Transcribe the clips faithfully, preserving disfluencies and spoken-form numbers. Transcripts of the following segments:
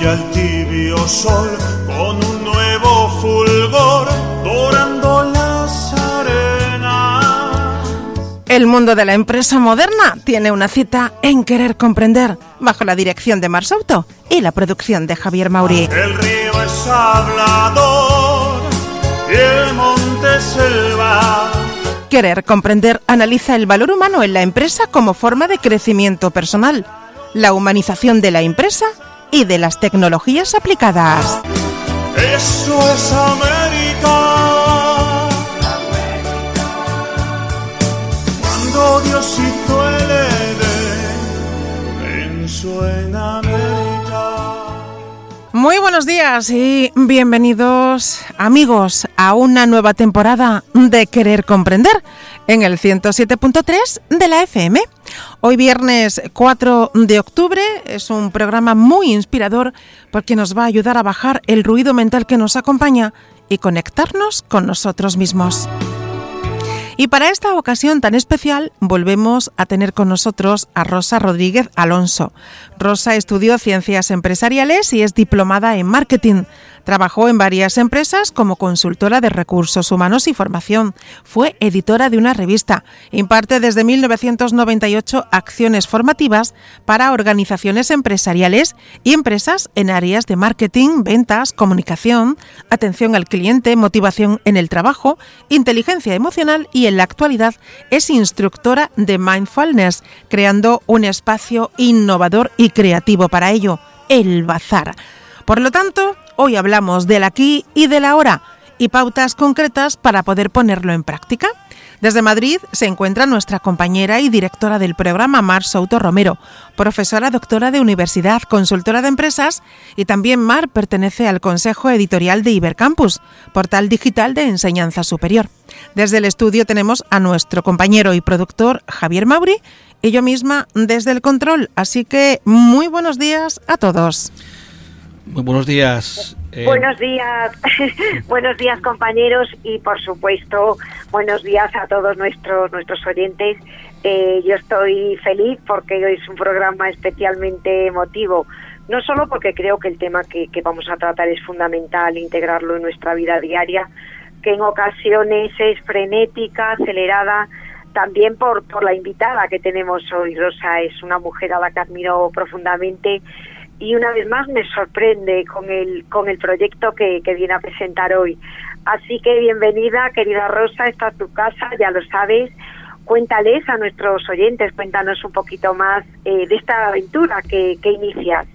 brilla el tibio sol con un nuevo fulgor dorando las arenas. El mundo de la empresa moderna tiene una cita en Querer Comprender, bajo la dirección de Mar Souto y la producción de Javier Mauri. El río es hablador y el monte selva. Querer Comprender analiza el valor humano en la empresa como forma de crecimiento personal, la humanización de la empresa y de las tecnologías aplicadas. Eso es América. Cuando Dios hizo el Edén, pensó en América. Muy buenos días y bienvenidos, amigos, a una nueva temporada de Querer Comprender en el ciento siete punto tres de la F M. Hoy viernes cuatro de octubre es un programa muy inspirador porque nos va a ayudar a bajar el ruido mental que nos acompaña y conectarnos con nosotros mismos. Y para esta ocasión tan especial volvemos a tener con nosotros a Rosa Rodríguez Alonso. Rosa estudió Ciencias Empresariales y es diplomada en Marketing. Trabajó en varias empresas como consultora de recursos humanos y formación. Fue editora de una revista. Imparte desde mil novecientos noventa y ocho acciones formativas para organizaciones empresariales y empresas en áreas de marketing, ventas, comunicación, atención al cliente, motivación en el trabajo, inteligencia emocional y en la actualidad es instructora de mindfulness, creando un espacio innovador y creativo para ello, el Bazar. Por lo tanto, hoy hablamos del aquí y del ahora y pautas concretas para poder ponerlo en práctica. Desde Madrid se encuentra nuestra compañera y directora del programa, Mar Souto Romero, profesora doctora de universidad, consultora de empresas, y también Mar pertenece al Consejo Editorial de Ibercampus, portal digital de enseñanza superior. Desde el estudio tenemos a nuestro compañero y productor Javier Mauri y yo misma desde el control, así que muy buenos días a todos. Muy buenos días. Eh... Buenos días, buenos días compañeros y por supuesto buenos días a todos nuestros nuestros oyentes. Eh, yo estoy feliz porque hoy es un programa especialmente emotivo, no solo porque creo que el tema que, que vamos a tratar es fundamental integrarlo en nuestra vida diaria, que en ocasiones es frenética, acelerada, también por, por la invitada que tenemos hoy. Rosa es una mujer a la que admiro profundamente. Y una vez más me sorprende con el con el proyecto que, que viene a presentar hoy. Así que bienvenida, querida Rosa, esta es tu casa, ya lo sabes. Cuéntales a nuestros oyentes, cuéntanos un poquito más eh, de esta aventura que, que inicias.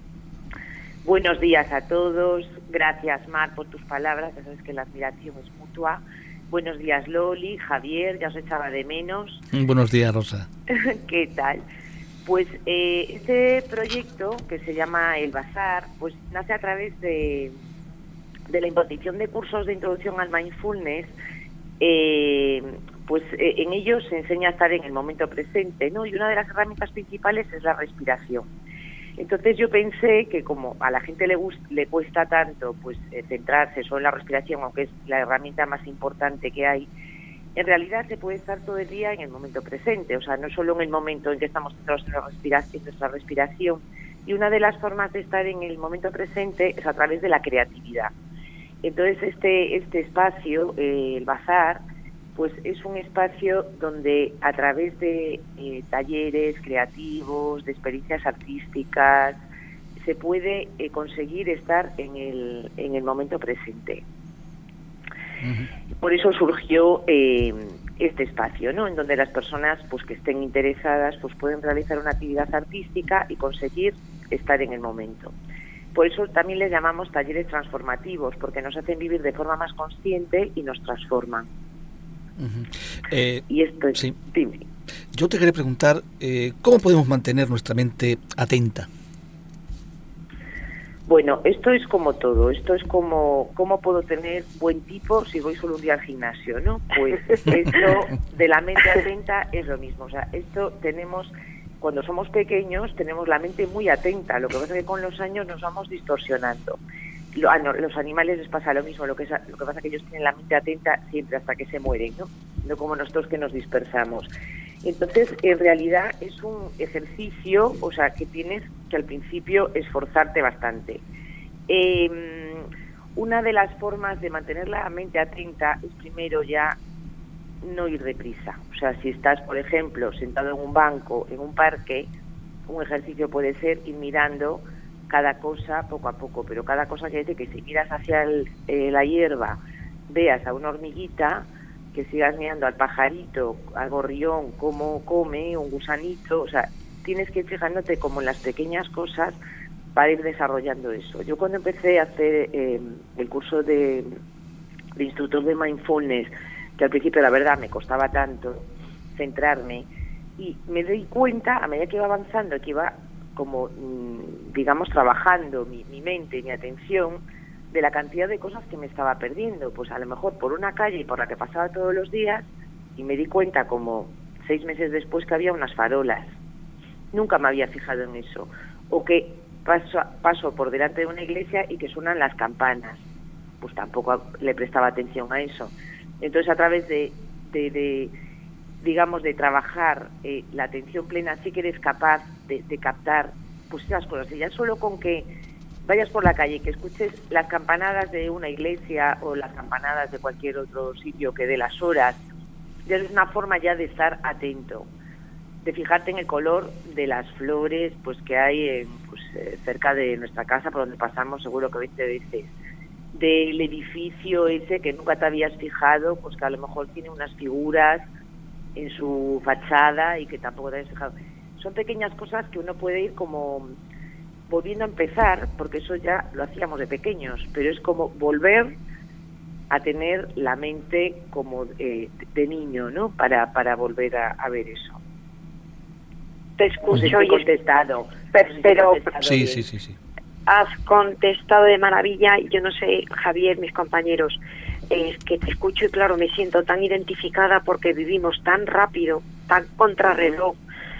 Buenos días a todos, gracias Mar por tus palabras, ya sabes que la admiración es mutua. Buenos días Loli, Javier, ya os echaba de menos. Buenos días Rosa. ¿Qué tal? Pues eh, este proyecto, que se llama El Bazar, pues nace a través de, de la impartición de cursos de introducción al mindfulness. Eh, pues eh, en ellos se enseña a estar en el momento presente, ¿no? Y una de las herramientas principales es la respiración. Entonces yo pensé que como a la gente le gusta, le cuesta tanto pues eh, centrarse solo en la respiración, aunque es la herramienta más importante que hay, en realidad se puede estar todo el día en el momento presente, o sea, no solo en el momento en que estamos centrados en, la respiración, en nuestra respiración. Y una de las formas de estar en el momento presente es a través de la creatividad. Entonces este este espacio, eh, el Bazar, pues es un espacio donde a través de eh, talleres creativos, de experiencias artísticas, se puede eh, conseguir estar en el en el momento presente. Por eso surgió eh, este espacio, ¿no? En donde las personas pues que estén interesadas pues pueden realizar una actividad artística y conseguir estar en el momento. Por eso también les llamamos talleres transformativos, porque nos hacen vivir de forma más consciente y nos transforman. Uh-huh. Eh, y esto es... Sí. Dime. Yo te quería preguntar, eh, ¿cómo podemos mantener nuestra mente atenta? Bueno, esto es como todo, esto es como cómo puedo tener buen tipo si voy solo un día al gimnasio, ¿no? Pues esto de la mente atenta es lo mismo, o sea, esto tenemos, cuando somos pequeños tenemos la mente muy atenta, lo que pasa es que con los años nos vamos distorsionando. Lo, ah, no, los animales les pasa lo mismo, lo que, es, lo que pasa es que ellos tienen la mente atenta siempre hasta que se mueren, ¿no? No como nosotros que nos dispersamos. Entonces, en realidad es un ejercicio, o sea, que tienes que al principio esforzarte bastante. Eh, una de las formas de mantener la mente atenta es primero ya no ir deprisa. O sea, si estás, por ejemplo, sentado en un banco, en un parque, un ejercicio puede ser ir mirando cada cosa poco a poco, pero cada cosa quiere decir que si miras hacia el, eh, la hierba, veas a una hormiguita, que sigas mirando al pajarito, al gorrión, cómo come, un gusanito, o sea, tienes que ir fijándote como en las pequeñas cosas para ir desarrollando eso. Yo cuando empecé a hacer eh, el curso de, de instructor de mindfulness, que al principio la verdad me costaba tanto centrarme, y me doy cuenta a medida que iba avanzando, que iba como, digamos, trabajando mi, mi mente, mi atención, de la cantidad de cosas que me estaba perdiendo. Pues a lo mejor por una calle por la que pasaba todos los días, y me di cuenta como seis meses después que había unas farolas. Nunca me había fijado en eso. O que paso, paso por delante de una iglesia y que suenan las campanas. Pues tampoco le prestaba atención a eso. Entonces, a través de, de, de digamos, de trabajar eh, la atención plena, sí que eres capaz de, de captar pues esas cosas. Y ya solo con que vayas por la calle, que escuches las campanadas de una iglesia o las campanadas de cualquier otro sitio que dé las horas, ya es una forma ya de estar atento, de fijarte en el color de las flores pues que hay en, pues, eh, cerca de nuestra casa, por donde pasamos seguro que veinte veces, del edificio ese que nunca te habías fijado, pues que a lo mejor tiene unas figuras en su fachada y que tampoco te habías fijado. Son pequeñas cosas que uno puede ir como volviendo a empezar, porque eso ya lo hacíamos de pequeños, pero es como volver a tener la mente como eh, de niño, ¿no? Para, para volver a, a ver eso. Te escucho pues y contestado. Pero, pero sí, sí, sí, sí. Has contestado de maravilla, y yo no sé, Javier, mis compañeros, es que te escucho y claro, me siento tan identificada porque vivimos tan rápido, tan contrarreloj,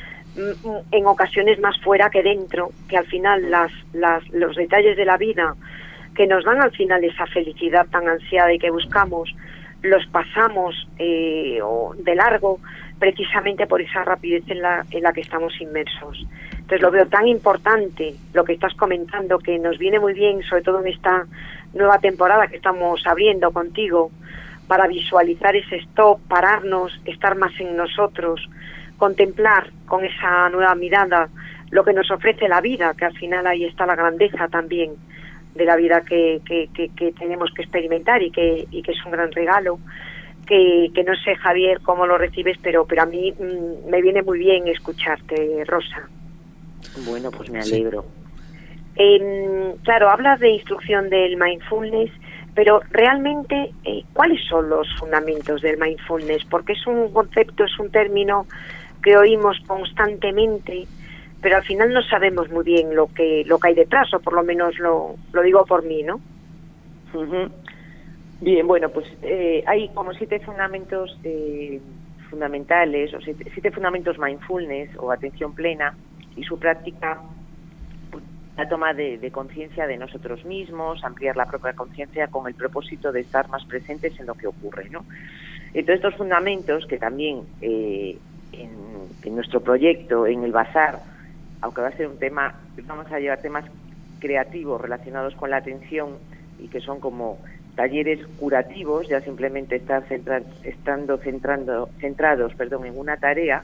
en ocasiones más fuera que dentro, que al final las, las, los detalles de la vida que nos dan al final esa felicidad tan ansiada y que buscamos, los pasamos eh, o de largo precisamente por esa rapidez en la, en la que estamos inmersos. Entonces lo veo tan importante lo que estás comentando, que nos viene muy bien, sobre todo en esta nueva temporada que estamos abriendo contigo, para visualizar ese stop, pararnos, estar más en nosotros, contemplar con esa nueva mirada lo que nos ofrece la vida, que al final ahí está la grandeza también de la vida que, que, que, que tenemos que experimentar y que, y que es un gran regalo, que, que no sé, Javier, cómo lo recibes, pero, pero a mí mmm, me viene muy bien escucharte, Rosa. Bueno, pues me alegro. Sí. Eh, claro, hablas de instrucción del mindfulness, pero realmente, eh, ¿cuáles son los fundamentos del mindfulness? Porque es un concepto, es un término que oímos constantemente, pero al final no sabemos muy bien lo que lo que hay detrás, o por lo menos lo, lo digo por mí, ¿no? Uh-huh. Bien, bueno, pues eh, hay como siete fundamentos eh, fundamentales, o siete, siete fundamentos mindfulness o atención plena, y su práctica, pues, la toma de, de conciencia de nosotros mismos, ampliar la propia conciencia con el propósito de estar más presentes en lo que ocurre, ¿no? Entonces, estos fundamentos que también eh, en, en nuestro proyecto, en el Bazar, aunque va a ser un tema, vamos a llevar temas creativos relacionados con la atención y que son como talleres curativos, ya simplemente estar centra, estando centrando, centrados perdón, en una tarea,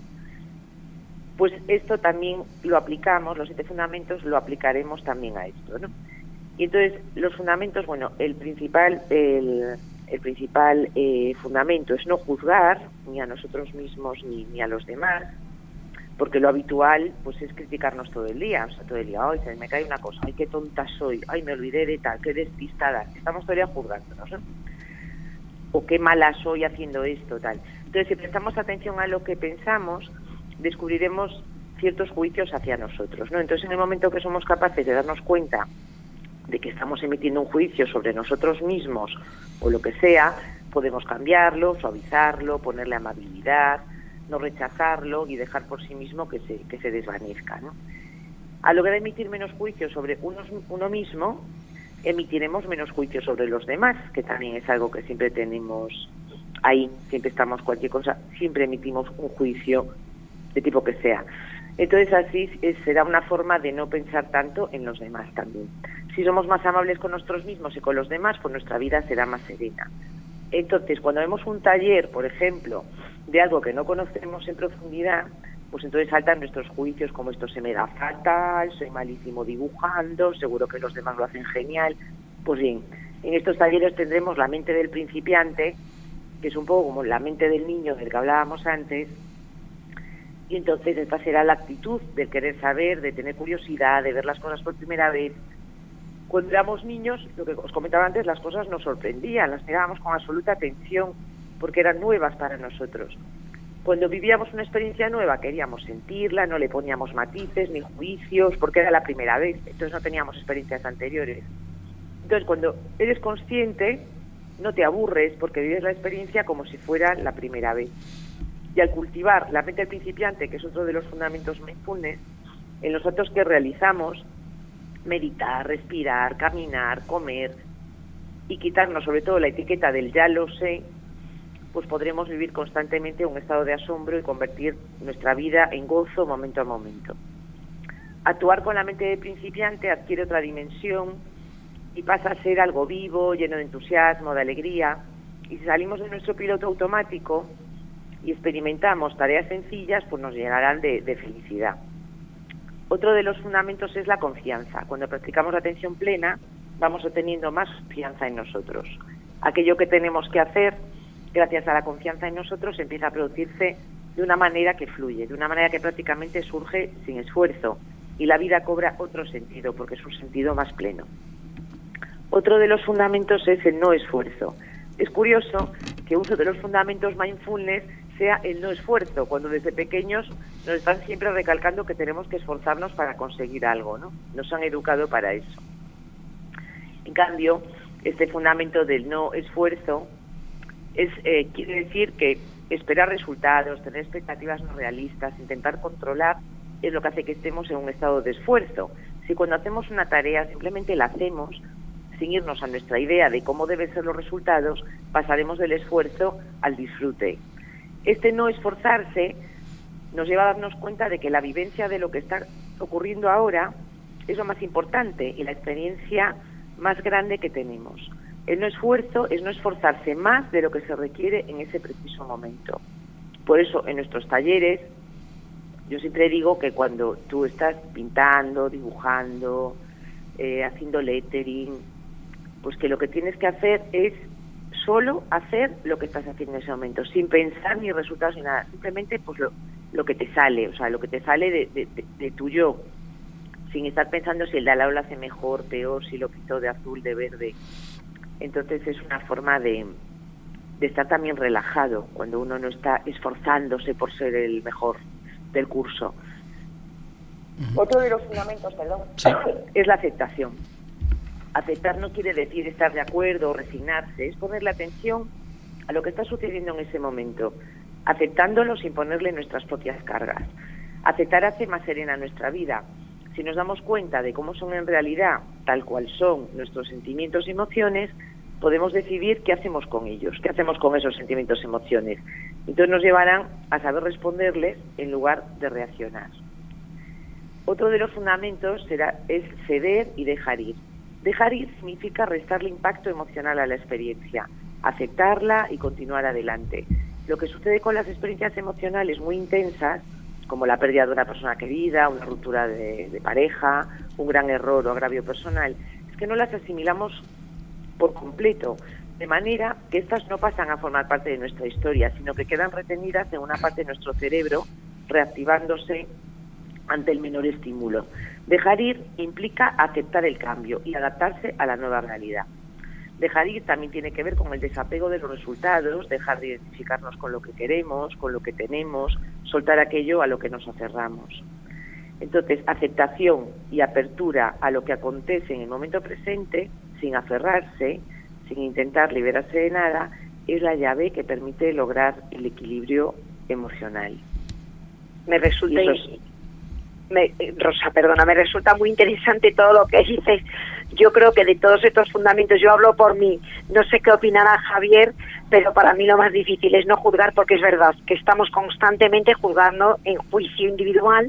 pues esto también lo aplicamos, los siete fundamentos lo aplicaremos también a esto, ¿no? Y entonces los fundamentos, bueno, el principal, el, el principal eh, fundamento es no juzgar ni a nosotros mismos ni, ni a los demás, porque lo habitual pues es criticarnos todo el día, o sea, todo el día, ay, se me cae una cosa, ay, qué tonta soy, ay, me olvidé de tal, qué despistada, estamos todo el día juzgándonos, ¿no? O qué mala soy haciendo esto, tal. Entonces, si prestamos atención a lo que pensamos, descubriremos ciertos juicios hacia nosotros, ¿no? Entonces, en el momento que somos capaces de darnos cuenta de que estamos emitiendo un juicio sobre nosotros mismos o lo que sea, podemos cambiarlo, suavizarlo, ponerle amabilidad, no rechazarlo y dejar por sí mismo que se, que se desvanezca, ¿no? Al lograr emitir menos juicios sobre uno, uno mismo, emitiremos menos juicios sobre los demás, que también es algo que siempre tenemos ahí, siempre estamos cualquier cosa, siempre emitimos un juicio de tipo que sea. Entonces así es, será una forma de no pensar tanto en los demás también, Si somos más amables con nosotros mismos y con los demás, pues nuestra vida será más serena. Entonces, cuando vemos un taller, por ejemplo, de algo que no conocemos en profundidad, pues entonces saltan nuestros juicios como esto se me da fatal, soy malísimo dibujando, seguro que los demás lo hacen genial. Pues bien, en estos talleres tendremos la mente del principiante, que es un poco como la mente del niño del que hablábamos antes, y entonces esta será la actitud del querer saber, de tener curiosidad, de ver las cosas por primera vez. Cuando éramos niños, lo que os comentaba antes, las cosas nos sorprendían, las mirábamos con absoluta atención, porque eran nuevas para nosotros. Cuando vivíamos una experiencia nueva, queríamos sentirla, no le poníamos matices ni juicios, porque era la primera vez, entonces no teníamos experiencias anteriores. Entonces, cuando eres consciente, no te aburres, porque vives la experiencia como si fuera la primera vez. Y al cultivar la mente del principiante, que es otro de los fundamentos mindfulness, en los actos que realizamos, meditar, respirar, caminar, comer, y quitarnos sobre todo la etiqueta del ya lo sé, pues podremos vivir constantemente un estado de asombro y convertir nuestra vida en gozo momento a momento. Actuar con la mente de principiante adquiere otra dimensión y pasa a ser algo vivo, lleno de entusiasmo, de alegría, y si salimos de nuestro piloto automático y experimentamos tareas sencillas, pues nos llenarán de, de felicidad. Otro de los fundamentos es la confianza. Cuando practicamos la atención plena, vamos obteniendo más confianza en nosotros. Aquello que tenemos que hacer, gracias a la confianza en nosotros, empieza a producirse de una manera que fluye, de una manera que prácticamente surge sin esfuerzo, y la vida cobra otro sentido, porque es un sentido más pleno. Otro de los fundamentos es el no esfuerzo. Es curioso que uno de los fundamentos mindfulness sea el no esfuerzo, cuando desde pequeños nos están siempre recalcando que tenemos que esforzarnos para conseguir algo, ¿no? Nos han educado para eso. En cambio, este fundamento del no esfuerzo es eh, quiere decir que esperar resultados, tener expectativas no realistas, intentar controlar, es lo que hace que estemos en un estado de esfuerzo. Si cuando hacemos una tarea simplemente la hacemos sin irnos a nuestra idea de cómo deben ser los resultados, pasaremos del esfuerzo al disfrute. Este no esforzarse nos lleva a darnos cuenta de que la vivencia de lo que está ocurriendo ahora es lo más importante y la experiencia más grande que tenemos. El no esfuerzo es no esforzarse más de lo que se requiere en ese preciso momento. Por eso, en nuestros talleres, yo siempre digo que cuando tú estás pintando, dibujando, eh, haciendo lettering, pues que lo que tienes que hacer es solo hacer lo que estás haciendo en ese momento, sin pensar ni resultados ni nada, simplemente pues lo, lo que te sale, o sea, lo que te sale de, de, de, de tu yo, sin estar pensando si el de al lado lo hace mejor, peor, si lo pintó de azul, de verde. Entonces es una forma de, de estar también relajado, cuando uno no está esforzándose por ser el mejor del curso. Uh-huh. Otro de los fundamentos, perdón, sí, es la aceptación. Aceptar no quiere decir estar de acuerdo o resignarse, es ponerle atención a lo que está sucediendo en ese momento, aceptándolo sin ponerle nuestras propias cargas. Aceptar hace más serena nuestra vida. Si nos damos cuenta de cómo son en realidad, tal cual son nuestros sentimientos y emociones, podemos decidir qué hacemos con ellos, qué hacemos con esos sentimientos y emociones. Entonces nos llevarán a saber responderles en lugar de reaccionar. Otro de los fundamentos será, es ceder y dejar ir. Dejar ir significa restarle impacto emocional a la experiencia, aceptarla y continuar adelante. Lo que sucede con las experiencias emocionales muy intensas, como la pérdida de una persona querida, una ruptura de, de pareja, un gran error o agravio personal, es que no las asimilamos por completo, de manera que estas no pasan a formar parte de nuestra historia, sino que quedan retenidas en una parte de nuestro cerebro, reactivándose ante el menor estímulo. Dejar ir implica aceptar el cambio y adaptarse a la nueva realidad. Dejar ir también tiene que ver con el desapego de los resultados, dejar de identificarnos con lo que queremos, con lo que tenemos, soltar aquello a lo que nos aferramos. Entonces, aceptación y apertura a lo que acontece en el momento presente, sin aferrarse, sin intentar liberarse de nada, es la llave que permite lograr el equilibrio emocional. Me resulta... Me, Rosa, perdona, me resulta muy interesante todo lo que dices. Yo creo que de todos estos fundamentos, yo hablo por mí, no sé qué opinará Javier, pero para mí lo más difícil es no juzgar, porque es verdad que estamos constantemente juzgando en juicio individual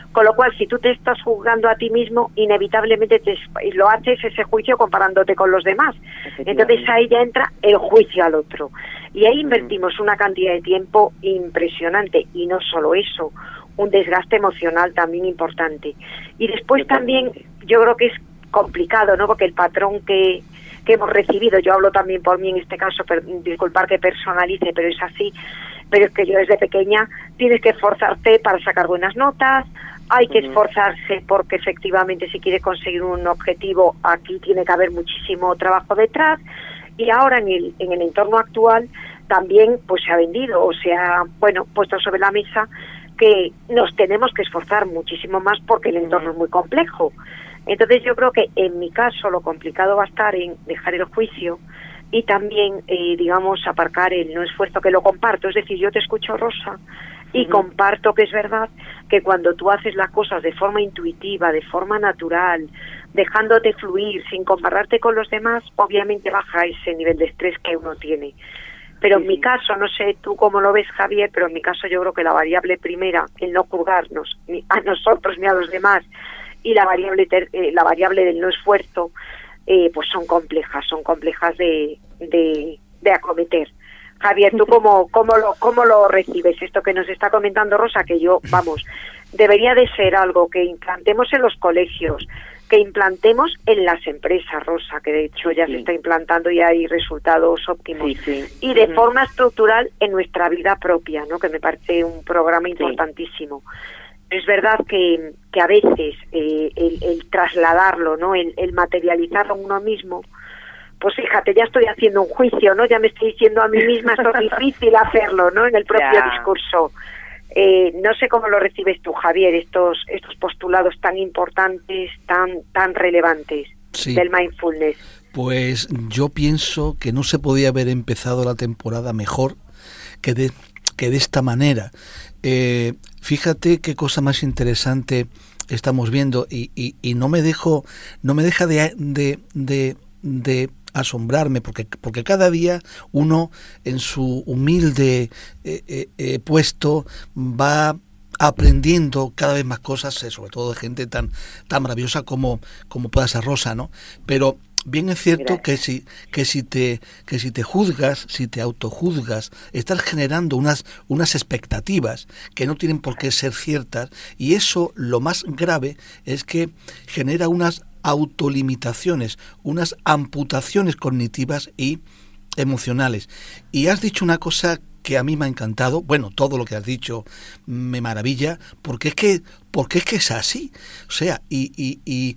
Con lo cual, si tú te estás juzgando a ti mismo, inevitablemente te, lo haces ese juicio comparándote con los demás. Entonces ahí ya entra el juicio al otro. Y ahí invertimos una cantidad de tiempo impresionante. Y no solo eso, un desgaste emocional también importante. Y después también yo creo que es complicado, ¿no? Porque el patrón que, que hemos recibido, yo hablo también por mí en este caso, per, disculpar que personalice, pero es así, pero es que yo desde pequeña tienes que esforzarte para sacar buenas notas, hay que esforzarse porque efectivamente si quieres conseguir un objetivo aquí tiene que haber muchísimo trabajo detrás, y ahora en el, en el entorno actual también pues se ha vendido o se ha, bueno, puesto sobre la mesa que nos tenemos que esforzar muchísimo más porque el entorno es muy complejo. Entonces yo creo que en mi caso lo complicado va a estar en dejar el juicio y también, eh, digamos, aparcar el no esfuerzo, que lo comparto. Es decir, yo te escucho, Rosa, y uh-huh. comparto que es verdad que cuando tú haces las cosas de forma intuitiva, de forma natural, dejándote fluir, sin compararte con los demás, obviamente baja ese nivel de estrés que uno tiene. Pero sí, en mi sí. caso, no sé tú cómo lo ves, Javier, pero en mi caso yo creo que la variable primera, el no juzgarnos, ni a nosotros ni a los demás, y la variable ter, eh, la variable del no esfuerzo, eh, pues son complejas, son complejas de, de, de acometer. Javier, ¿tú cómo, cómo, lo, cómo lo recibes? Esto que nos está comentando Rosa, que yo, vamos, debería de ser algo que implantemos en los colegios, que implantemos en las empresas, Rosa, que de hecho ya sí. se está implantando y hay resultados óptimos, sí, sí. y de uh-huh. forma estructural en nuestra vida propia, ¿no? Que me parece un programa importantísimo. Sí. Es verdad que, que a veces eh, el, el trasladarlo, ¿no? El, el materializarlo en uno mismo, pues fíjate, ya estoy haciendo un juicio, ¿no? Ya me estoy diciendo a mí misma, esto es difícil hacerlo, ¿no? En el propio yeah. discurso. Eh, no sé cómo lo recibes tú, Javier, estos estos postulados tan importantes, tan tan relevantes sí. del mindfulness. Pues yo pienso que no se podía haber empezado la temporada mejor que de, que de esta manera. Eh, fíjate qué cosa más interesante estamos viendo y, y, y no me dejo, no me deja de, de, de, de asombrarme porque porque cada día uno en su humilde eh, eh, eh, puesto va aprendiendo cada vez más cosas, eh, sobre todo de gente tan tan maravillosa como como pueda ser Rosa, ¿no? Pero bien es cierto Gracias. que si que si te que si te juzgas, si te autojuzgas, estás generando unas unas expectativas que no tienen por qué ser ciertas, y eso lo más grave es que genera unas autolimitaciones, unas amputaciones cognitivas y emocionales. Y has dicho una cosa que a mí me ha encantado, bueno, todo lo que has dicho me maravilla, porque es que porque es que es así, o sea, y y y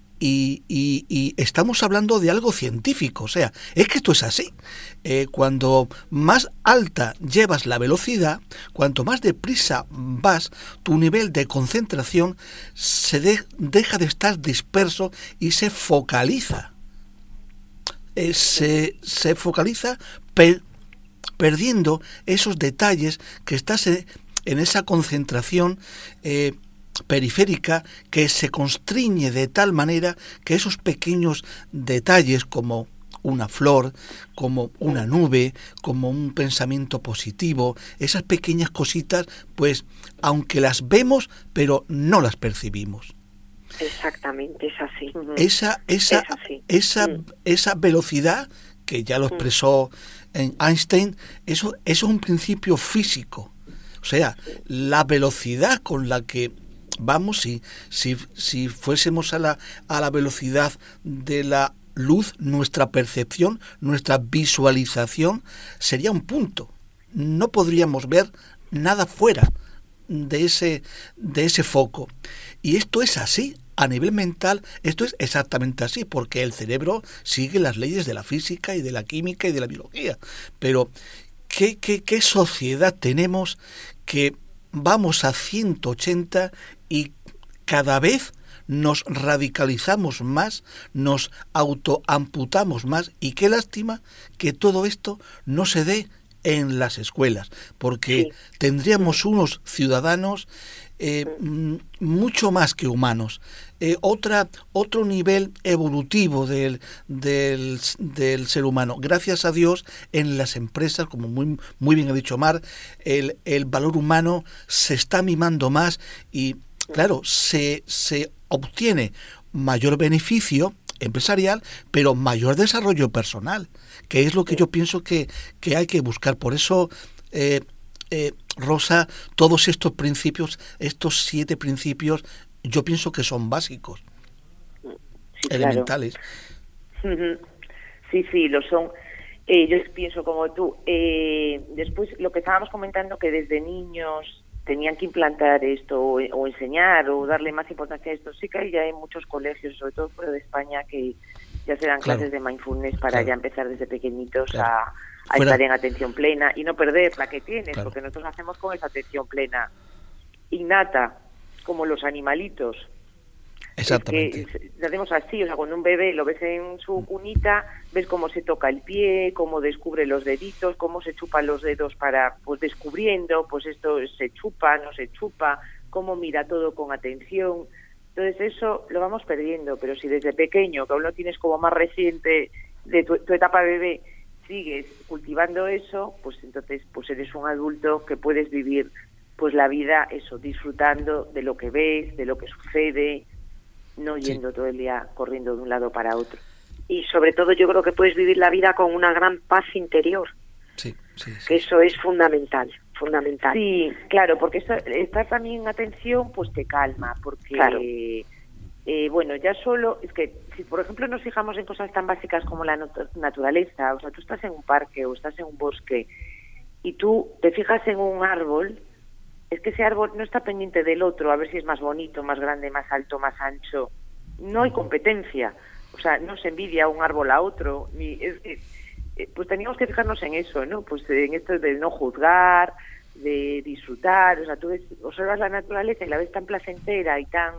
Y, y, y estamos hablando de algo científico, o sea, es que esto es así. Eh, cuando más alta llevas la velocidad, cuanto más deprisa vas, tu nivel de concentración se de, deja de estar disperso y se focaliza. Eh, se, se focaliza per, perdiendo esos detalles que estás en, en esa concentración eh, periférica que se constriñe de tal manera que esos pequeños detalles como una flor, como una nube, como un pensamiento positivo, esas pequeñas cositas, pues aunque las vemos, pero no las percibimos. Exactamente, es así. Esa, esa, es así. esa, mm. esa velocidad, que ya lo expresó en Einstein, eso, eso es un principio físico. O sea, la velocidad con la que vamos, si, si, si fuésemos a la, a la velocidad de la luz, nuestra percepción, nuestra visualización sería un punto. No podríamos ver nada fuera de ese, de ese foco. Y esto es así. A nivel mental, esto es exactamente así, porque el cerebro sigue las leyes de la física y de la química y de la biología. Pero, ¿qué, qué, qué sociedad tenemos que vamos a ciento ochenta y cada vez nos radicalizamos más, nos autoamputamos más? Y qué lástima que todo esto no se dé en las escuelas, porque sí. tendríamos unos ciudadanos eh, mucho más que humanos, eh, otra otro nivel evolutivo del, del, del ser humano. Gracias a Dios, en las empresas, como muy, muy bien ha dicho Mar, el, el valor humano se está mimando más y claro, se, se obtiene mayor beneficio empresarial, pero mayor desarrollo personal, que es lo que yo pienso que, que hay que buscar. Por eso, eh, eh, Rosa, todos estos principios, estos siete principios, yo pienso que son básicos, sí, elementales. Claro. Sí, sí, lo son. Eh, yo pienso como tú. Eh, después, lo que estábamos comentando, que desde niños tenían que implantar esto o, o enseñar o darle más importancia a esto. Sí que hay ya en muchos colegios, sobre todo fuera de España, que ya se dan Claro. clases de mindfulness para Claro. ya empezar desde pequeñitos Claro. a, a Fuera- estar en atención plena y no perder la que tienes, Claro. porque nosotros hacemos con esa atención plena innata, como los animalitos. Exactamente. Es que lo hacemos así, o sea, cuando un bebé lo ves en su cunita, ves cómo se toca el pie, cómo descubre los deditos, cómo se chupan los dedos para, pues descubriendo, pues esto se chupa, no se chupa, cómo mira todo con atención. Entonces eso lo vamos perdiendo, pero si desde pequeño, que aún lo tienes como más reciente de tu, tu etapa bebé, sigues cultivando eso, pues entonces pues eres un adulto que puedes vivir pues la vida, eso, disfrutando de lo que ves, de lo que sucede, no yendo sí. todo el día corriendo de un lado para otro. Y sobre todo yo creo que puedes vivir la vida con una gran paz interior. Sí, sí, sí. Que eso es fundamental, fundamental. Sí, claro, porque esto, estar también en atención pues te calma, porque claro. eh, bueno, ya solo, es que si por ejemplo nos fijamos en cosas tan básicas como la nat- naturaleza, o sea, tú estás en un parque o estás en un bosque y tú te fijas en un árbol, es que ese árbol no está pendiente del otro, a ver si es más bonito, más grande, más alto, más ancho. No hay competencia. O sea, no se envidia un árbol a otro. Ni es, es, pues teníamos que fijarnos en eso, ¿no? Pues en esto de no juzgar, de disfrutar. O sea, tú ves, observas la naturaleza y la ves tan placentera y tan...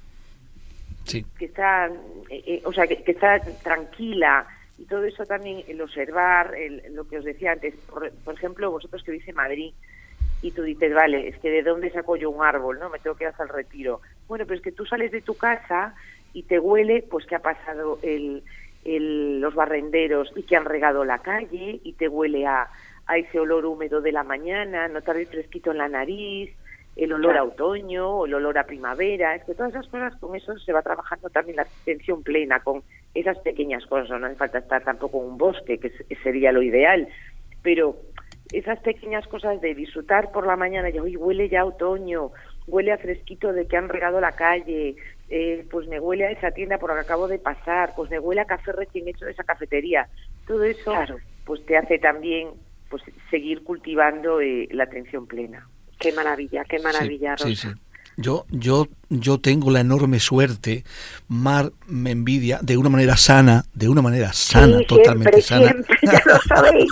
Sí. Que está, eh, eh, o sea, que, que está tranquila. Y todo eso también, el observar, el, lo que os decía antes. Por, por ejemplo, vosotros que vivís en Madrid, y tú dices, vale, es que ¿de dónde saco yo un árbol? No, me tengo que ir hasta el Retiro. Bueno, pero es que tú sales de tu casa y te huele, pues que ha pasado el, el, los barrenderos y que han regado la calle, y te huele a, a ese olor húmedo de la mañana, notar el fresquito en la nariz, el olor claro. a otoño, o el olor a primavera. Es que todas esas cosas, con eso se va trabajando también la atención plena, con esas pequeñas cosas. No hace falta estar tampoco en un bosque, que sería lo ideal, pero... esas pequeñas cosas de disfrutar por la mañana, y hoy huele ya a otoño, huele a fresquito de que han regado la calle, eh, pues me huele a esa tienda por la que acabo de pasar, pues me huele a café recién hecho de esa cafetería. Todo eso claro. pues te hace también pues seguir cultivando eh, la atención plena. Qué maravilla, qué maravilla, sí, Rosa. Sí, sí. Yo, yo, yo tengo la enorme suerte, Mar me envidia, de una manera sana, de una manera sana, sí, totalmente siempre, sana. Siempre, ya lo sabéis.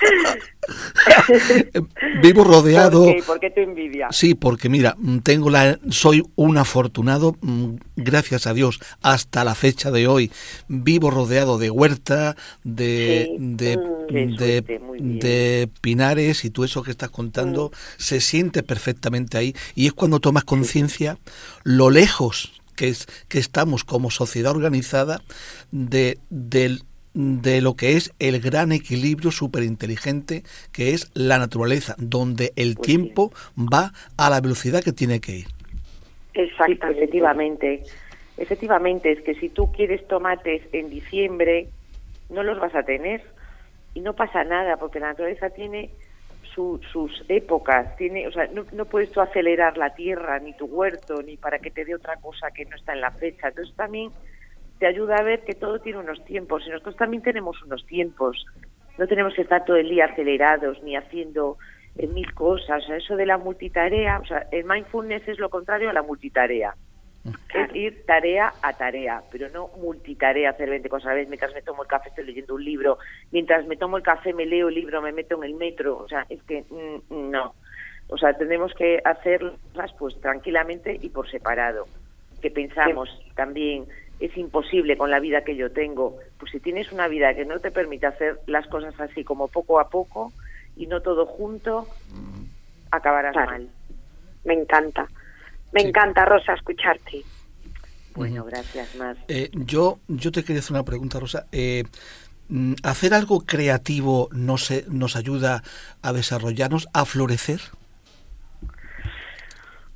Vivo rodeado. ¿Por qué? ¿Por qué te envidia? Sí, porque mira, tengo la, soy un afortunado, gracias a Dios, hasta la fecha de hoy, vivo rodeado de huerta, de, sí, de, mm, de, suerte, de pinares, y tú eso que estás contando mm. se siente perfectamente ahí, y es cuando tomas conciencia lo lejos que es que estamos como sociedad organizada de del de lo que es el gran equilibrio superinteligente que es la naturaleza, donde el pues tiempo sí. va a la velocidad que tiene que ir. Exactamente. Sí, efectivamente. Efectivamente, es que si tú quieres tomates en diciembre, no los vas a tener, y no pasa nada, porque la naturaleza tiene su, sus épocas, tiene, o sea, no, no puedes tú acelerar la tierra, ni tu huerto, ni para que te dé otra cosa que no está en la fecha. Entonces también te ayuda a ver que todo tiene unos tiempos, y nosotros también tenemos unos tiempos. No tenemos que estar todo el día acelerados ni haciendo eh, mil cosas. O sea, eso de la multitarea, o sea, el mindfulness es lo contrario a la multitarea. Claro. Es ir tarea a tarea, pero no multitarea, hacer veinte cosas a la vez. Mientras me tomo el café estoy leyendo un libro, mientras me tomo el café me leo el libro, me meto en el metro. O sea, es que mm, no. O sea, tenemos que hacerlas pues tranquilamente y por separado. Que pensamos sí. también... es imposible con la vida que yo tengo. Pues si tienes una vida que no te permite hacer las cosas así como poco a poco y no todo junto, acabarás claro. mal. Me encanta. Me sí. encanta, Rosa, escucharte. Bueno, gracias, Mar. Eh, yo, yo te quería hacer una pregunta, Rosa. Eh, ¿Hacer algo creativo nos, nos ayuda a desarrollarnos, a florecer?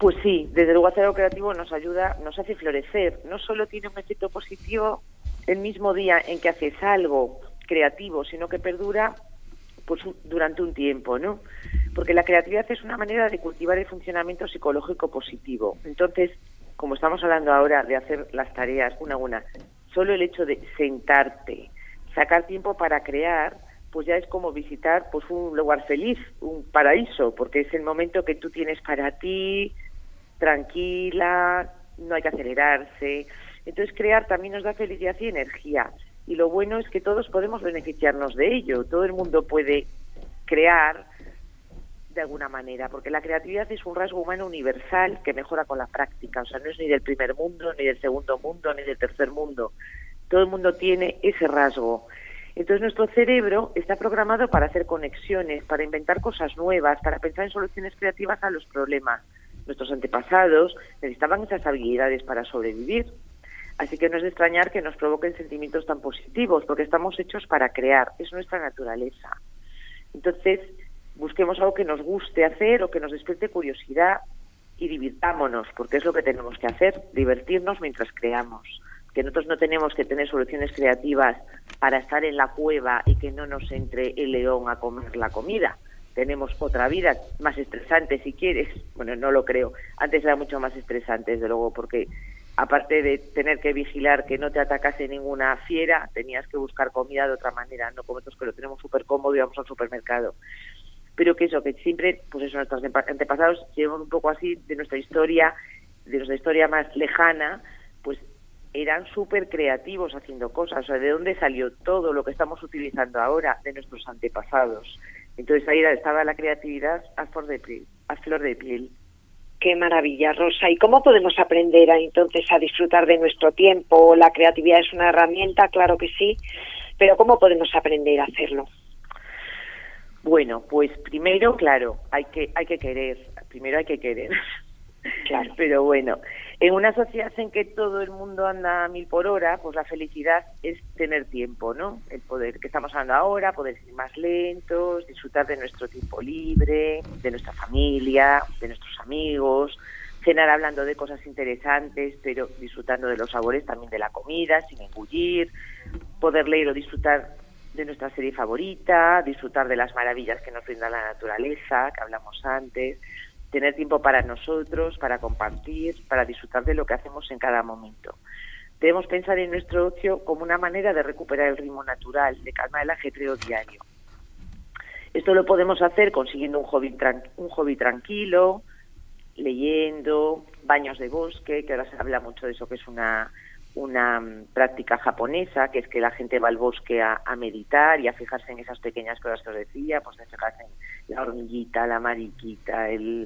Pues sí, desde luego hacer algo creativo nos ayuda, nos hace florecer. No solo tiene un efecto positivo el mismo día en que haces algo creativo, sino que perdura pues durante un tiempo, ¿no? Porque la creatividad es una manera de cultivar el funcionamiento psicológico positivo. Entonces, como estamos hablando ahora de hacer las tareas una a una, solo el hecho de sentarte, sacar tiempo para crear, pues ya es como visitar pues un lugar feliz, un paraíso, porque es el momento que tú tienes para ti, tranquila, no hay que acelerarse. Entonces crear también nos da felicidad y energía, y lo bueno es que todos podemos beneficiarnos de ello. Todo el mundo puede crear de alguna manera, porque la creatividad es un rasgo humano universal que mejora con la práctica. O sea, no es ni del primer mundo, ni del segundo mundo, ni del tercer mundo. Todo el mundo tiene ese rasgo. Entonces nuestro cerebro está programado para hacer conexiones, para inventar cosas nuevas, para pensar en soluciones creativas a los problemas. Nuestros antepasados necesitaban esas habilidades para sobrevivir. Así que no es de extrañar que nos provoquen sentimientos tan positivos, porque estamos hechos para crear, es nuestra naturaleza. Entonces, busquemos algo que nos guste hacer o que nos despierte curiosidad y divirtámonos, porque es lo que tenemos que hacer, divertirnos mientras creamos. Que nosotros no tenemos que tener soluciones creativas para estar en la cueva y que no nos entre el león a comer la comida. Tenemos otra vida más estresante, si quieres. Bueno, no lo creo. Antes era mucho más estresante, desde luego, porque aparte de tener que vigilar que no te atacase ninguna fiera, tenías que buscar comida de otra manera, no como nosotros que lo tenemos súper cómodo y vamos al supermercado. Pero que eso, que siempre, pues eso, nuestros antepasados llevamos un poco así de nuestra historia, de nuestra historia más lejana, pues eran súper creativos haciendo cosas. O sea, ¿de dónde salió todo lo que estamos utilizando ahora? De nuestros antepasados. Entonces ahí estaba la creatividad a flor de piel. A flor de piel. Qué maravilla, Rosa. ¿Y cómo podemos aprender a, entonces a disfrutar de nuestro tiempo? La creatividad es una herramienta, claro que sí, pero ¿cómo podemos aprender a hacerlo? Bueno, pues primero, claro, hay que hay que querer. Primero hay que querer. Claro. Pero bueno, en una sociedad en que todo el mundo anda a mil por hora, pues la felicidad es tener tiempo, ¿no? El poder, que estamos hablando ahora, poder ir más lentos, disfrutar de nuestro tiempo libre, de nuestra familia, de nuestros amigos, cenar hablando de cosas interesantes, pero disfrutando de los sabores también de la comida, sin engullir, poder leer o disfrutar de nuestra serie favorita, disfrutar de las maravillas que nos brinda la naturaleza, que hablamos antes, tener tiempo para nosotros, para compartir, para disfrutar de lo que hacemos en cada momento. Debemos pensar en nuestro ocio como una manera de recuperar el ritmo natural, de calmar el ajetreo diario. Esto lo podemos hacer consiguiendo un hobby, tran- un hobby tranquilo, leyendo, baños de bosque, que ahora se habla mucho de eso, que es una, una práctica japonesa, que es que la gente va al bosque a, a meditar y a fijarse en esas pequeñas cosas que os decía, pues de fijarse en la hormiguita, la mariquita, el,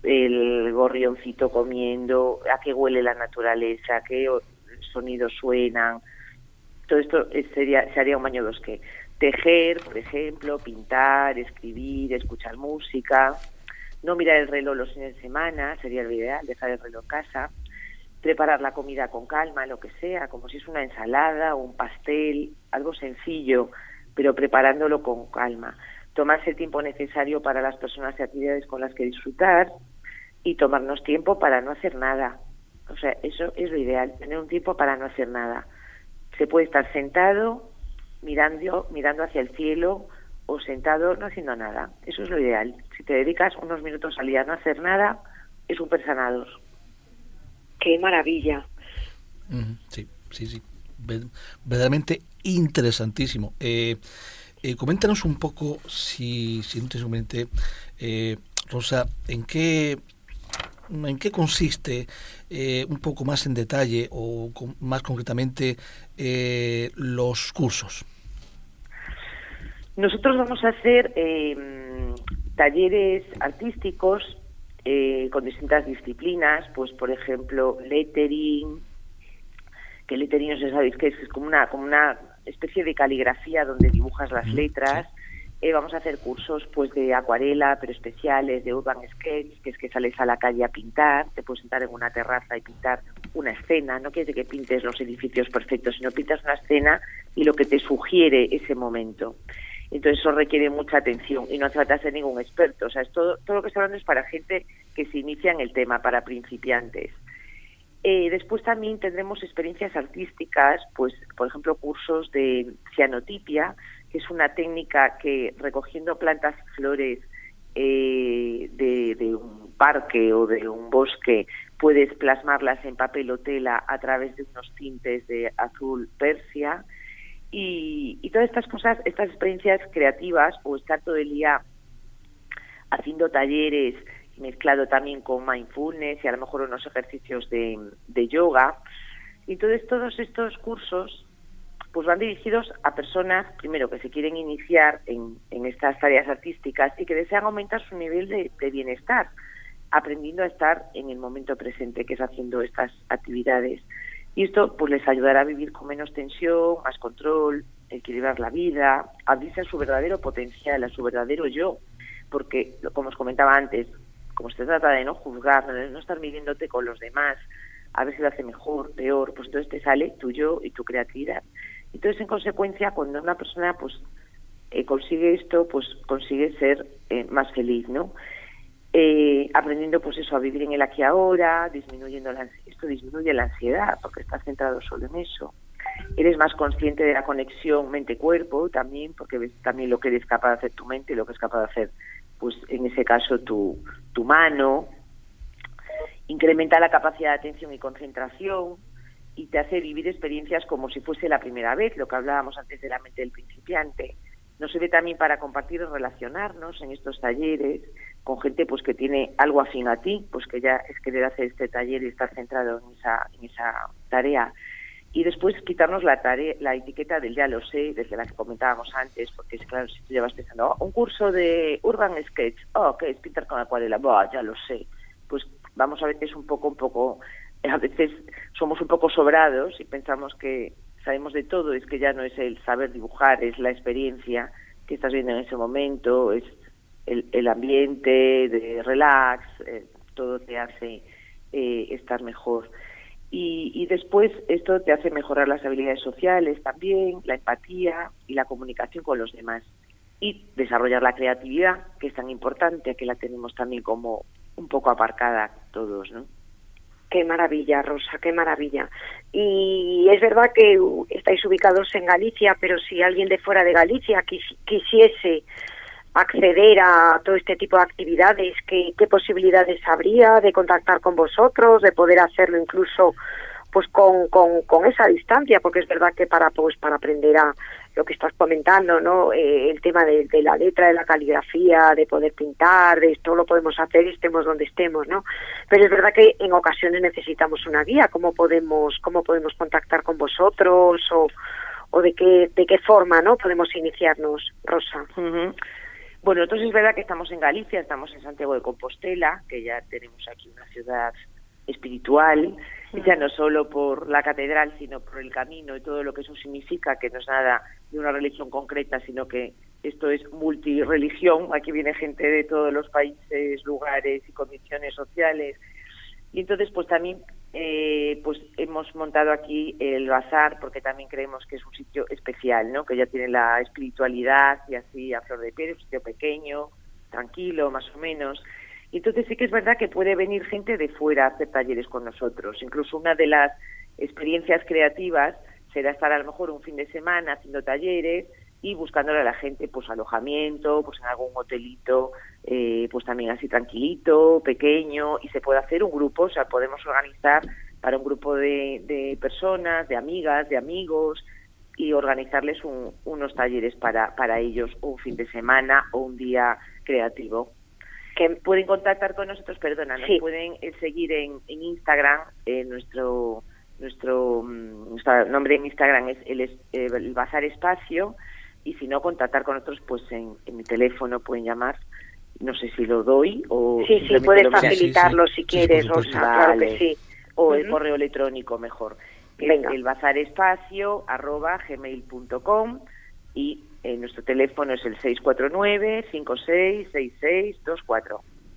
el gorrioncito comiendo, a qué huele la naturaleza, qué sonidos suenan. Todo esto sería, se haría un baño de bosque. Tejer, por ejemplo, pintar, escribir, escuchar música, no mirar el reloj los fines de semana, sería lo ideal, dejar el reloj en casa, preparar la comida con calma, lo que sea, como si es una ensalada o un pastel, algo sencillo, pero preparándolo con calma. Tomarse el tiempo necesario para las personas y actividades con las que disfrutar y tomarnos tiempo para no hacer nada. O sea, eso es lo ideal, tener un tiempo para no hacer nada. Se puede estar sentado, mirando, mirando hacia el cielo, o sentado no haciendo nada. Eso es lo ideal. Si te dedicas unos minutos al día a no hacer nada, es súper sanador. ¡Qué maravilla! Sí, sí, sí. Verdaderamente interesantísimo. Eh, eh, coméntanos un poco, si, si no te sumente, eh, Rosa, ¿en qué, en qué consiste eh, un poco más en detalle o con, más concretamente eh, los cursos? Nosotros vamos a hacer eh, talleres artísticos eh, con distintas disciplinas, pues por ejemplo lettering, que lettering no sé si sabéis que es, es como una como una especie de caligrafía donde dibujas las letras. Eh, vamos a hacer cursos pues de acuarela, pero especiales, de urban sketch, que es que sales a la calle a pintar, te puedes sentar en una terraza y pintar una escena. No quiere decir que pintes los edificios perfectos, sino pintas una escena y lo que te sugiere ese momento. Entonces eso requiere mucha atención y no hace falta ser ningún experto. O sea, es todo, todo lo que estoy hablando es para gente que se inicia en el tema, para principiantes. Eh, después también tendremos experiencias artísticas, pues por ejemplo cursos de cianotipia, que es una técnica que recogiendo plantas y flores eh, de, de un parque o de un bosque puedes plasmarlas en papel o tela a través de unos tintes de azul persia y, y todas estas cosas, estas experiencias creativas o estar todo el día haciendo talleres mezclado también con mindfulness y a lo mejor unos ejercicios de, de yoga. Entonces todos estos cursos pues van dirigidos a personas, primero, que se quieren iniciar en, en estas tareas artísticas y que desean aumentar su nivel de, de bienestar, aprendiendo a estar en el momento presente, que es haciendo estas actividades. Y esto pues les ayudará a vivir con menos tensión, más control, equilibrar la vida, abrirse a su verdadero potencial, a su verdadero yo, porque, como os comentaba antes, como se trata de no juzgar, de no estar midiéndote con los demás, a ver si lo hace mejor, peor, pues entonces te sale tu yo y tu creatividad. Entonces, en consecuencia, cuando una persona pues eh, consigue esto, pues consigue ser eh, más feliz, ¿no? Eh, aprendiendo pues eso, a vivir en el aquí y ahora, disminuyendo la, esto disminuye la ansiedad, porque estás centrado solo en eso. Eres más consciente de la conexión mente-cuerpo también, porque ves también lo que eres capaz de hacer tu mente y lo que es capaz de hacer, pues en ese caso, tu, tu mano. Incrementa la capacidad de atención y concentración y te hace vivir experiencias como si fuese la primera vez, lo que hablábamos antes de la mente del principiante. Nos sirve también para compartir y relacionarnos en estos talleres con gente pues que tiene algo afín a ti, pues que ya es querer hacer este taller y estar centrado en esa, en esa tarea. Y después quitarnos la tarea, la etiqueta del ya lo sé, desde la que comentábamos antes, porque es claro, si tú llevas pensando, oh, un curso de Urban Sketch, oh, ¿qué es pintar con acuarela? Bah, ya lo sé. Pues vamos a veces un poco, un poco, a veces somos un poco sobrados y pensamos que sabemos de todo, es que ya no es el saber dibujar, es la experiencia que estás viendo en ese momento, es el, el ambiente de relax, eh, todo te hace eh, estar mejor. Y, y después esto te hace mejorar las habilidades sociales también, la empatía y la comunicación con los demás. Y desarrollar la creatividad, que es tan importante, que la tenemos también como un poco aparcada todos, ¿no? Qué maravilla, Rosa, qué maravilla. Y es verdad que estáis ubicados en Galicia, pero si alguien de fuera de Galicia quis- quisiese acceder a todo este tipo de actividades, ¿qué, qué posibilidades habría de contactar con vosotros, de poder hacerlo incluso pues con, con, con esa distancia? Porque es verdad que para pues para aprender a lo que estás comentando, ¿no? Eh, el tema de, de la letra, de la caligrafía, de poder pintar, de esto lo podemos hacer y estemos donde estemos, ¿no? Pero es verdad que en ocasiones necesitamos una guía. ¿Cómo podemos cómo podemos contactar con vosotros o, o de qué de qué forma, ¿no? Podemos iniciarnos, Rosa. Uh-huh. Bueno, entonces es verdad que estamos en Galicia, estamos en Santiago de Compostela, que ya tenemos aquí una ciudad espiritual, y ya no solo por la catedral, sino por el camino y todo lo que eso significa, que no es nada de una religión concreta, sino que esto es multireligión. Aquí viene gente de todos los países, lugares y condiciones sociales. Y entonces pues también eh, pues hemos montado aquí el bazar, porque también creemos que es un sitio especial, ¿no? Que ya tiene la espiritualidad y así a flor de piel, un sitio pequeño, tranquilo, más o menos. Y entonces sí que es verdad que puede venir gente de fuera a hacer talleres con nosotros. Incluso una de las experiencias creativas será estar a lo mejor un fin de semana haciendo talleres y buscándole a la gente pues alojamiento, pues en algún hotelito, eh, pues también así tranquilito, pequeño, y se puede hacer un grupo, o sea, podemos organizar para un grupo de, de personas, de amigas, de amigos, y organizarles un, unos talleres para, para ellos, un fin de semana o un día creativo. Que pueden contactar con nosotros, perdona, nos sí. pueden eh, seguir en, en Instagram, eh, nuestro nuestro, nuestro nombre en Instagram es el, eh, el Bazar Espacio, y si no, contactar con nosotros pues en, en mi teléfono, pueden llamar, no sé si lo doy o... Sí, sí, puedes facilitarlo sí, sí. si quieres, sí, Rosa, vale. Claro que sí. O uh-huh. el correo electrónico mejor, que Venga. es el bazarespacio arroba gmail punto com, y eh, nuestro teléfono es el seis cuatro nueve, cinco seis, seis seis dos cuatro.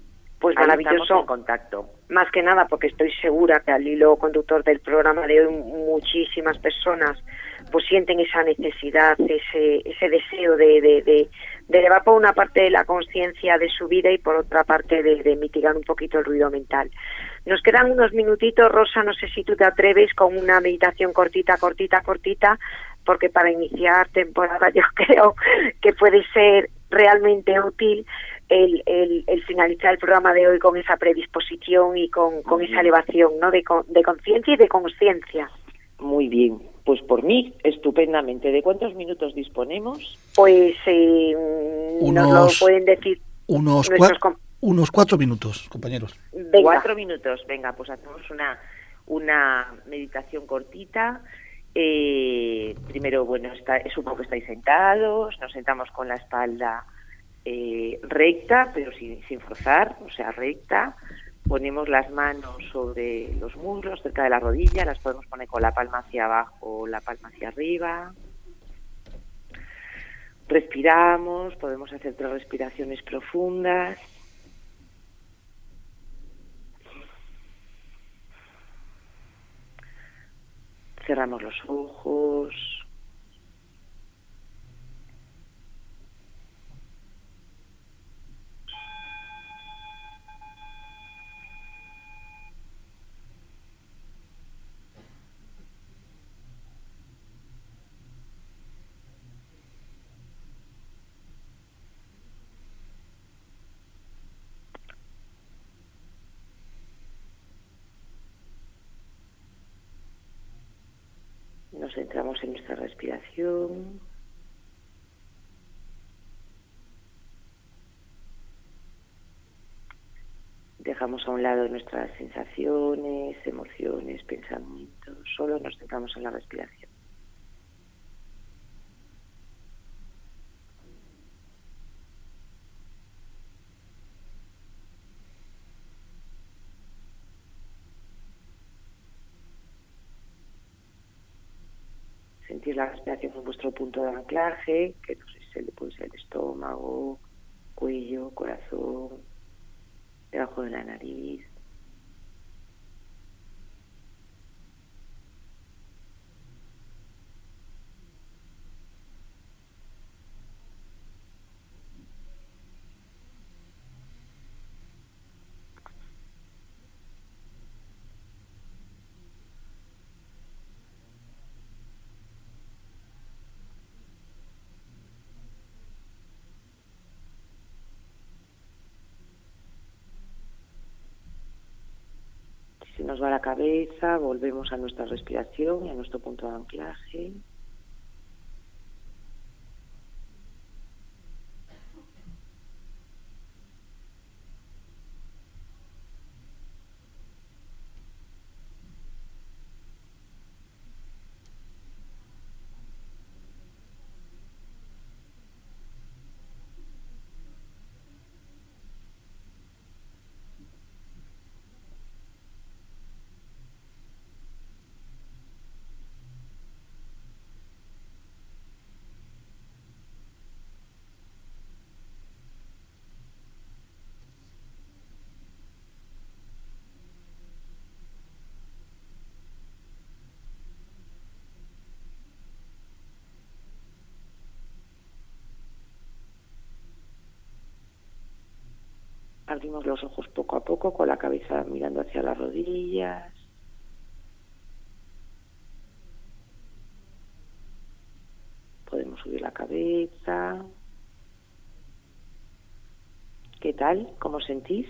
Pues Ahí maravilloso. estamos en contacto. Más que nada porque estoy segura que al hilo conductor del programa de hoy muchísimas personas pues sienten esa necesidad, ese ese deseo de, de, de, de elevar por una parte la conciencia de su vida y por otra parte de, de mitigar un poquito el ruido mental. Nos quedan unos minutitos, Rosa, no sé si tú te atreves con una meditación cortita, cortita, cortita, porque para iniciar temporada yo creo que puede ser realmente útil el, el, el finalizar el programa de hoy con esa predisposición y con, con esa elevación, ¿no?, de, de conciencia y de consciencia. Muy bien, pues por mí, estupendamente. ¿De cuántos minutos disponemos? Pues eh, unos, nos lo pueden decir unos, nuestros cua- unos cuatro minutos, compañeros. Venga. Cuatro minutos, venga, pues hacemos una, una meditación cortita. Eh, primero, bueno, está, supongo que estáis sentados, nos sentamos con la espalda eh, recta, pero sin, sin forzar, o sea, recta. Ponemos las manos sobre los muslos, cerca de la rodilla, las podemos poner con la palma hacia abajo, la palma hacia arriba. Respiramos, podemos hacer tres respiraciones profundas. Cerramos los ojos. Nos centramos en nuestra respiración. Dejamos a un lado nuestras sensaciones, emociones, pensamientos. Solo nos centramos en la respiración. Sentir la respiración en vuestro punto de anclaje, que no sé si puede ser el estómago, cuello, corazón, debajo de la nariz. Si nos va la cabeza, volvemos a nuestra respiración y a nuestro punto de anclaje. Abrimos los ojos poco a poco con la cabeza mirando hacia las rodillas. Podemos subir la cabeza. ¿Qué tal? ¿Cómo sentís?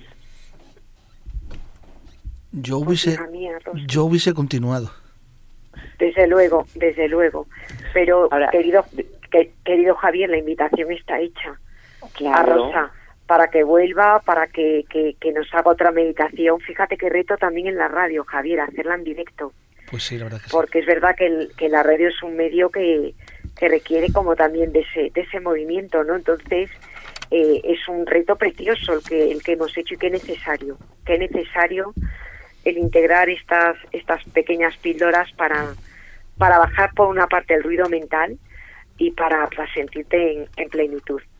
Yo hubiese, Hija mía, Rosa. yo hubiese continuado. Desde luego, desde luego. Pero, Ahora, querido que, querido Javier, la invitación está hecha Claro. a Rosa para que vuelva, para que, que, que nos haga otra meditación. Fíjate que reto también en la radio, Javier, hacerla en directo. Pues sí, la verdad que sí. Porque es verdad que, el, que la radio es un medio que, que requiere como también de ese, de ese movimiento, ¿no? Entonces, eh, es un reto precioso el que, el que hemos hecho y que necesario, que necesario el integrar estas, estas pequeñas píldoras para, para bajar por una parte el ruido mental y para, para sentirte en, en plenitud.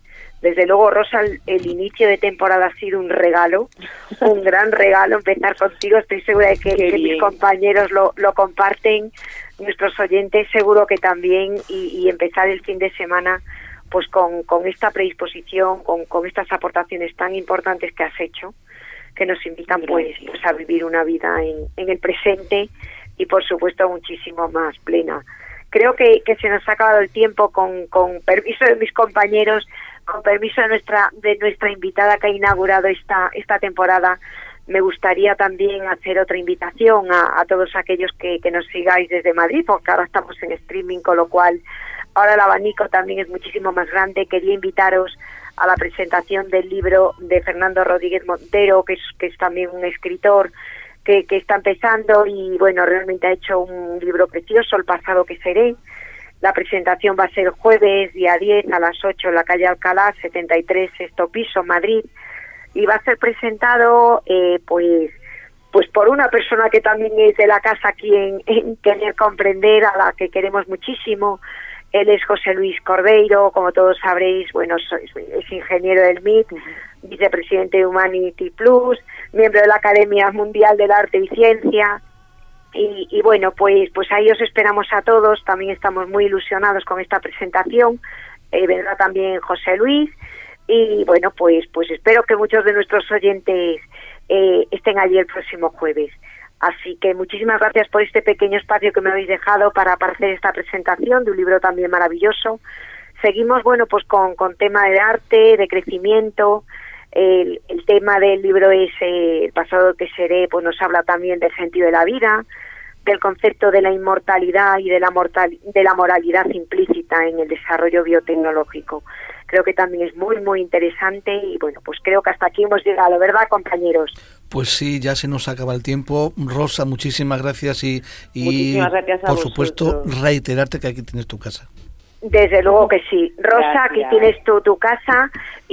Desde luego, Rosa, el, el inicio de temporada ha sido un regalo, un gran regalo empezar contigo. Estoy segura de que, que mis compañeros lo, lo comparten, nuestros oyentes seguro que también, y, y empezar el fin de semana pues con, con esta predisposición, con, con estas aportaciones tan importantes que has hecho, que nos invitan pues, pues a vivir una vida en, en el presente y por supuesto muchísimo más plena. Creo que, que se nos ha acabado el tiempo, con, con permiso de mis compañeros, con permiso de nuestra de nuestra invitada que ha inaugurado esta esta temporada. Me gustaría también hacer otra invitación a, a todos aquellos que, que nos sigáis desde Madrid, porque ahora estamos en streaming, con lo cual ahora el abanico también es muchísimo más grande. Quería invitaros a la presentación del libro de Fernando Rodríguez Montero, que es, que es también un escritor que, que está empezando y bueno, realmente ha hecho un libro precioso, El pasado que seré. La presentación va a ser jueves, día diez, a las ocho, en la calle Alcalá, setenta y tres, sexto piso, Madrid. Y va a ser presentado, eh, pues, pues por una persona que también es de la casa aquí en, en Querer Comprender, a la que queremos muchísimo. Él es José Luis Cordeiro, como todos sabréis, bueno, es, es ingeniero del M I T, vicepresidente de Humanity Plus, miembro de la Academia Mundial del Arte y Ciencia. Y, y bueno, pues pues ahí os esperamos a todos. También estamos muy ilusionados con esta presentación. Eh, vendrá también José Luis. Y bueno, pues pues espero que muchos de nuestros oyentes eh, estén allí el próximo jueves. Así que muchísimas gracias por este pequeño espacio que me habéis dejado para, para hacer esta presentación de un libro también maravilloso. Seguimos, bueno, pues con, con tema de arte, de crecimiento. El, el tema del libro es eh, El pasado que seré, pues nos habla también del sentido de la vida, del concepto de la inmortalidad y de la, mortal, de la moralidad implícita en el desarrollo biotecnológico. Creo que también es muy, muy interesante y bueno, pues creo que hasta aquí hemos llegado, ¿verdad, compañeros? Pues sí, ya se nos acaba el tiempo. Rosa, muchísimas gracias y, y muchísimas gracias a por vosotros. Supuesto, reiterarte que aquí tienes tu casa. Desde luego que sí. Rosa, gracias. Aquí tienes tu, tu casa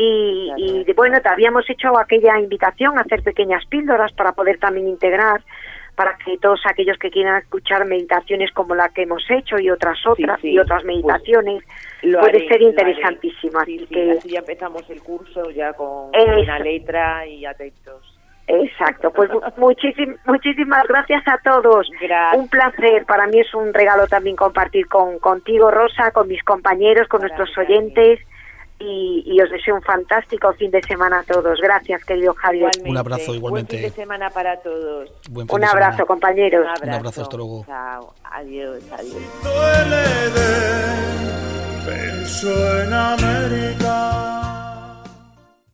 y, y bueno, te habíamos hecho aquella invitación a hacer pequeñas píldoras para poder también integrar, para que todos aquellos que quieran escuchar meditaciones como la que hemos hecho y otras otras sí, sí. y otras meditaciones, pues puede haré, ser interesantísimo. Sí, así sí, que así ya empezamos el curso ya con Eso. una letra y atentos. Exacto, pues muchísim, muchísimas gracias a todos. Gracias. Un placer, para mí es un regalo también compartir con contigo, Rosa, con mis compañeros, con gracias, nuestros oyentes y, y os deseo un fantástico fin de semana a todos. Gracias, querido Javier. Igualmente. Un abrazo, igualmente. Buen fin de semana para todos. Buen fin un de abrazo, semana. compañeros. Un abrazo. Un abrazo, hasta luego. Chao, adiós, adiós. Duele de, pienso en América.